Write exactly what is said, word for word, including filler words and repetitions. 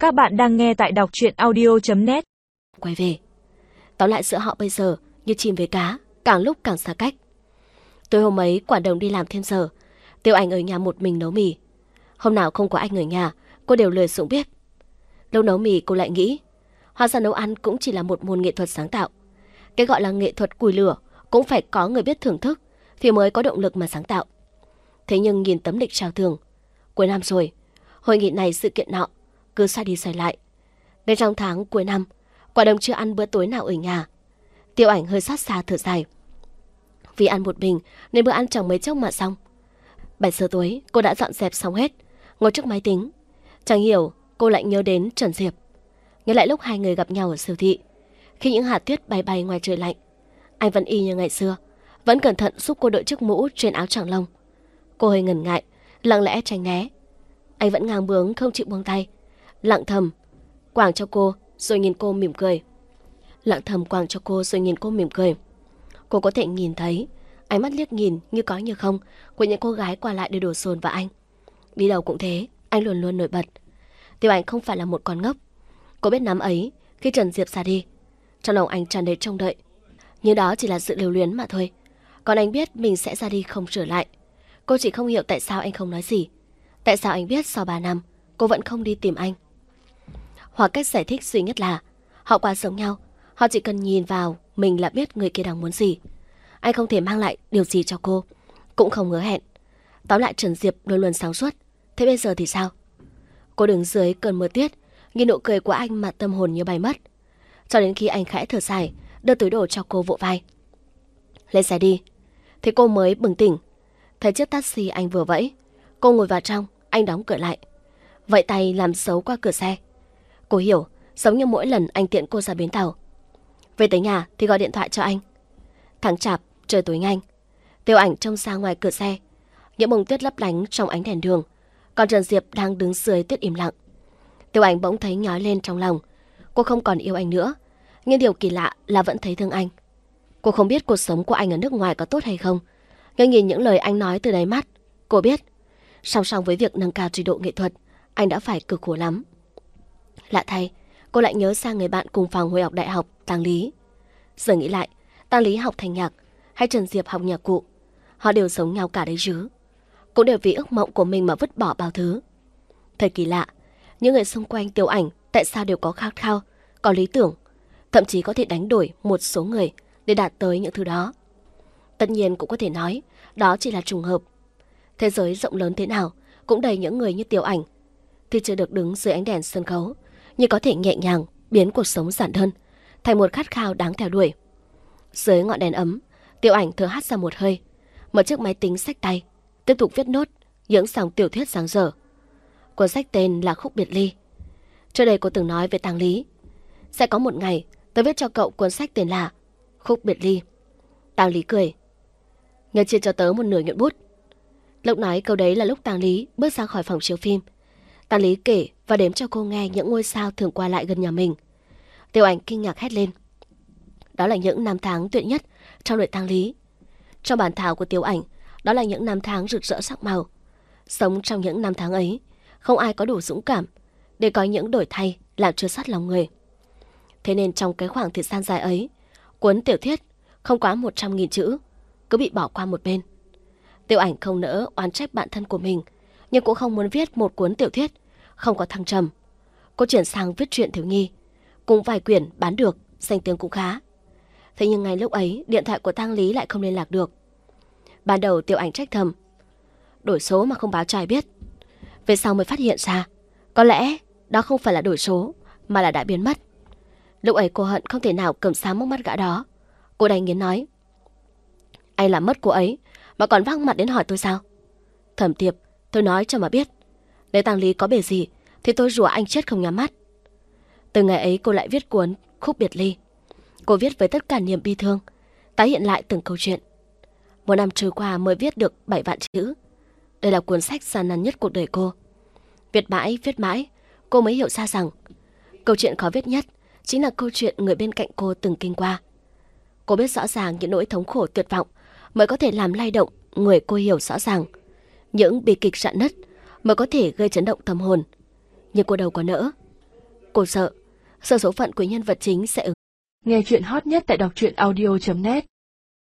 Các bạn đang nghe tại đọc truyện audio chấm net. Quay về. Tóm lại giữa họ bây giờ như chim với cá, càng lúc càng xa cách. Tối hôm ấy Quản Đồng đi làm thêm giờ, Tiêu Ảnh ở nhà một mình nấu mì. Hôm nào không có anh ở nhà, cô đều lười xuống bếp. Lúc nấu mì cô lại nghĩ, hóa ra nấu ăn cũng chỉ là một môn nghệ thuật sáng tạo. Cái gọi là nghệ thuật củi lửa cũng phải có người biết thưởng thức thì mới có động lực mà sáng tạo. Thế nhưng nhìn tấm lịch trao thưởng, cuối năm rồi, hội nghị này sự kiện nọ, cứ xoay đi xoay lại. Đến trong tháng cuối năm, Quản Đồng chưa ăn bữa tối nào ở nhà. Tiêu Ảnh hơi xót xa thở dài. Vì ăn một mình nên bữa ăn chẳng mấy chốc mà xong. bảy giờ tối cô đã dọn dẹp xong hết, ngồi trước máy tính. Chẳng hiểu cô lại nhớ đến Trần Diệp. Nhớ lại lúc hai người gặp nhau ở siêu thị, khi những hạt tuyết bay bay ngoài trời lạnh, anh vẫn y như ngày xưa, vẫn cẩn thận giúp cô đội chiếc mũ trên áo choàng lông. Cô hơi ngần ngại, lặng lẽ tránh né. Anh vẫn ngang bướng không chịu buông tay, lặng thầm quàng cho cô rồi nhìn cô mỉm cười. Lặng thầm quàng cho cô rồi nhìn cô mỉm cười. Cô có thể nhìn thấy ánh mắt liếc nhìn như có như không của những cô gái qua lại để đổ dồn vào anh. Đi đâu cũng thế, anh luôn luôn nổi bật. Tiêu Ảnh không phải là một con ngốc. Cô biết năm ấy khi Trần Diệp ra đi, trong lòng anh tràn đầy trông đợi, nhưng đó chỉ là sự lưu luyến mà thôi. Còn anh biết mình sẽ ra đi không trở lại. Cô chỉ không hiểu tại sao anh không nói gì. Tại sao anh biết sau ba năm cô vẫn không đi tìm anh. Hoặc cách giải thích duy nhất là họ quá giống nhau, họ chỉ cần nhìn vào mình là biết người kia đang muốn gì. Anh không thể mang lại điều gì cho cô, cũng không hứa hẹn. Tóm lại Trần Diệp luôn luôn sáng suốt. Thế bây giờ thì sao? Cô đứng dưới cơn mưa tuyết, nhìn nụ cười của anh mà tâm hồn như bay mất. Cho đến khi anh khẽ thở dài, đưa túi đồ cho cô vỗ vai. Lên xe đi. Thế cô mới bừng tỉnh. Thấy chiếc taxi anh vừa vẫy, cô ngồi vào trong, anh đóng cửa lại, vẫy tay làm dấu qua cửa xe. Cô hiểu, giống như mỗi lần anh tiện cô ra bến tàu. Về tới nhà thì gọi điện thoại cho anh. Tháng chạp, trời tối nhanh. Tiêu Ảnh trông ra ngoài cửa xe, những bông tuyết lấp lánh trong ánh đèn đường, còn Trần Diệp đang đứng dưới tuyết im lặng. Tiêu Ảnh bỗng thấy nhói lên trong lòng. Cô không còn yêu anh nữa, nhưng điều kỳ lạ là vẫn thấy thương anh. Cô không biết cuộc sống của anh ở nước ngoài có tốt hay không, nhưng nhìn những lời anh nói từ đáy mắt, cô biết song song với việc nâng cao trình độ nghệ thuật, anh đã phải cực khổ lắm. Lạ thay, cô lại nhớ sang người bạn cùng phòng hồi học đại học, Tang Lý. Giờ nghĩ lại, Tang Lý học thanh nhạc hay Trần Diệp học nhạc cụ, họ đều giống nhau cả đấy chứ. Cũng đều vì ước mộng của mình mà vứt bỏ bao thứ. Thật kỳ lạ, những người xung quanh Tiêu Ảnh tại sao đều có khát khao, có lý tưởng, thậm chí có thể đánh đổi một số người để đạt tới những thứ đó. Tất nhiên cũng có thể nói đó chỉ là trùng hợp. Thế giới rộng lớn thế nào cũng đầy những người như Tiêu Ảnh, thì chưa được đứng dưới ánh đèn sân khấu, nhưng có thể nhẹ nhàng biến cuộc sống giản đơn thành một khát khao đáng theo đuổi. Dưới ngọn đèn ấm, Tiêu Ảnh thở hắt ra một hơi, mở chiếc máy tính xách tay, tiếp tục viết nốt những dòng tiểu thuyết sáng dở. Cuốn sách tên là Khúc Biệt Ly. Trước đây cô từng nói với Tang Lý, sẽ có một ngày tôi viết cho cậu cuốn sách tên là Khúc Biệt Ly. Tang Lý cười, nhớ chia cho tớ một nửa nhuận bút. Lúc nói câu đấy là lúc Tang Lý bước ra khỏi phòng chiếu phim. Tang Lý kể và đếm cho cô nghe những ngôi sao thường qua lại gần nhà mình. Tiêu Ảnh kinh ngạc hét lên. Đó là những năm tháng tuyệt nhất trong đời Tang Lý. Trong bản thảo của Tiêu Ảnh, đó là những năm tháng rực rỡ sắc màu. Sống trong những năm tháng ấy, không ai có đủ dũng cảm để có những đổi thay làm chua xát lòng người. Thế nên trong cái khoảng thời gian dài ấy, cuốn tiểu thuyết không quá một trăm nghìn chữ cứ bị bỏ qua một bên. Tiêu Ảnh không nỡ oán trách bản thân của mình, nhưng cũng không muốn viết một cuốn tiểu thuyết không có thăng trầm. Cô chuyển sang viết truyện thiếu nhi, cùng vài quyển bán được, danh tiếng cũng khá. Thế nhưng ngay lúc ấy, điện thoại của Tang Lý lại không liên lạc được. Ban đầu Tiêu Ảnh trách thầm, đổi số mà không báo cho ai biết. Về sau mới phát hiện ra, có lẽ đó không phải là đổi số, mà là đã biến mất. Lúc ấy cô hận không thể nào cầm sáng mốc mắt gã đó. Cô đành nghiến nói, anh làm mất cô ấy mà còn vác mặt đến hỏi tôi sao? Thẩm Tiệp, tôi nói cho mà biết, nếu Tang Lý có bề gì thì tôi rủa anh chết không nhắm mắt. Từ ngày ấy cô lại viết cuốn Khúc Biệt Ly. Cô viết với tất cả niềm bi thương, tái hiện lại từng câu chuyện. Một năm trôi qua mới viết được bảy vạn chữ. Đây là cuốn sách gian nan nhất cuộc đời cô. Viết mãi, viết mãi, cô mới hiểu ra rằng câu chuyện khó viết nhất chính là câu chuyện người bên cạnh cô từng kinh qua. Cô biết rõ ràng những nỗi thống khổ tuyệt vọng mới có thể làm lay động người cô hiểu rõ ràng. Những bi kịch rạn nứt mới có thể gây chấn động tâm hồn. Nhưng cô đâu có nỡ. Cô sợ, sợ số phận của nhân vật chính sẽ ứng. Nghe chuyện hot nhất tại đọc truyện audio chấm net